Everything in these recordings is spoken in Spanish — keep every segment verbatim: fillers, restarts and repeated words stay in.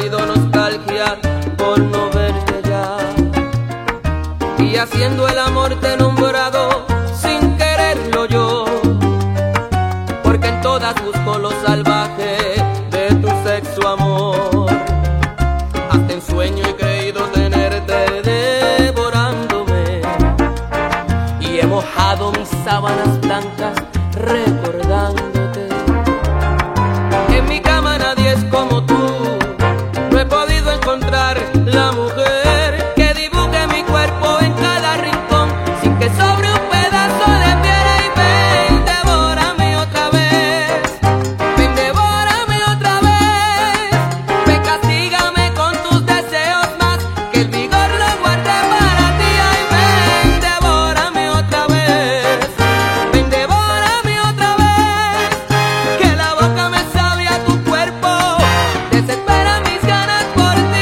sentido nostalgia por no verte ya. Y haciendo el amor te he nombrado sin quererlo yo, porque en todas busco lo salvaje de tu sexo amor. Hasta en sueño he creído tenerte devorándome, y he mojado mis sábanas blancas recordándote. En mi cama nadie es como tú, no he podido encontrar la mujer que dibuje mi cuerpo en cada rincón sin que sobre un pedazo de piel. Y ven, devórame otra vez, ven, devórame otra vez, ven, castígame con tus deseos más, que el vigor lo guarde para ti. Ay, ven, devórame otra vez, ven, devórame otra vez, que la boca me sabe a tu cuerpo, desespera mis ganas por ti.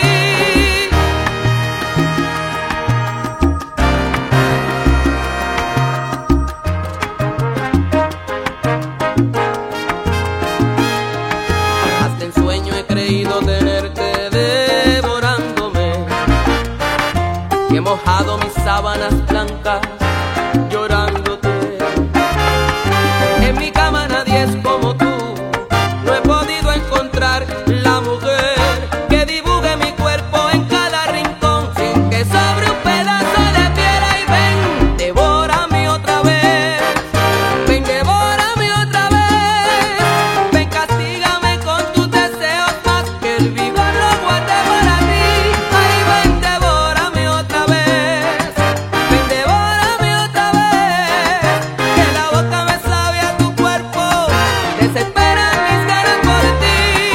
Hasta en sueño he creído tenerte devorándome, y he mojado mis sábanas blancas llorándote. En mi cama nadie es como tú, no he podido encontrar la mujer que dibuje mi cuerpo en cada rincón sin que sobre un pedazo de piel. Ay, ven, devórame otra vez, ven, devórame otra vez, ven, castígame con tus deseos más, que el vigor lo guarde para ti. Ay, ven, devórame otra vez, ven, devórame otra vez, que la boca me sabe a tu cuerpo, desesperan mis ganas por ti.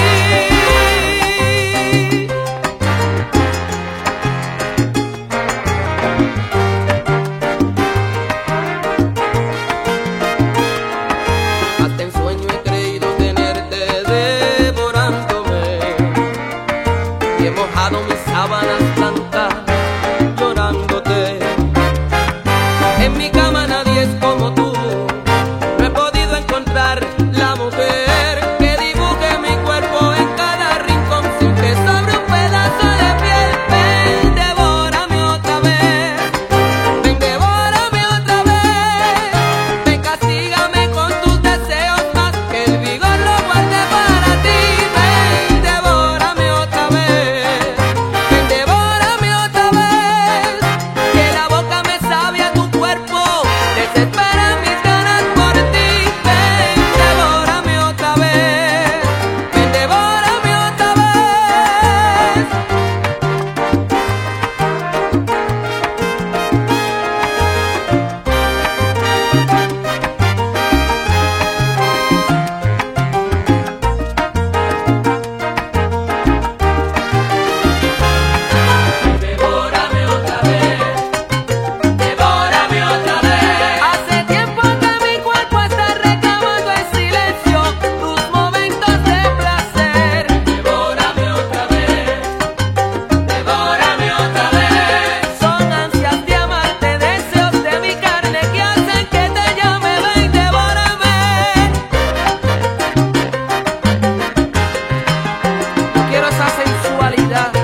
Hasta en sueño he creído tenerte devorándome, y he mojado mis sábanas blancas llorándote. En mi cama nadie es como tú, no he podido encontrar la mujer que dibuje mi cuerpo en cada rincón sin que sobre un pedazo de piel. Ven, devórame otra vez, ven, devórame otra vez, ven, castígame con tus deseos más, que el vigor lo guarde para ti. Ven, devórame otra vez, ven, devórame otra vez, que la boca me sabe a tu cuerpo, desespera mis ganas por ti. Ven, devórame otra vez, ven, devórame otra vez. Devórame otra vez, devórame otra vez. Hace tiempo que mi cuerpo está reclamando en silencio tus momentos de placer. Devórame otra vez, devórame otra vez. Son ansias de amarte, deseos de mi carne que hacen que te llame. Ven, devórame. Quiero esa sensualidad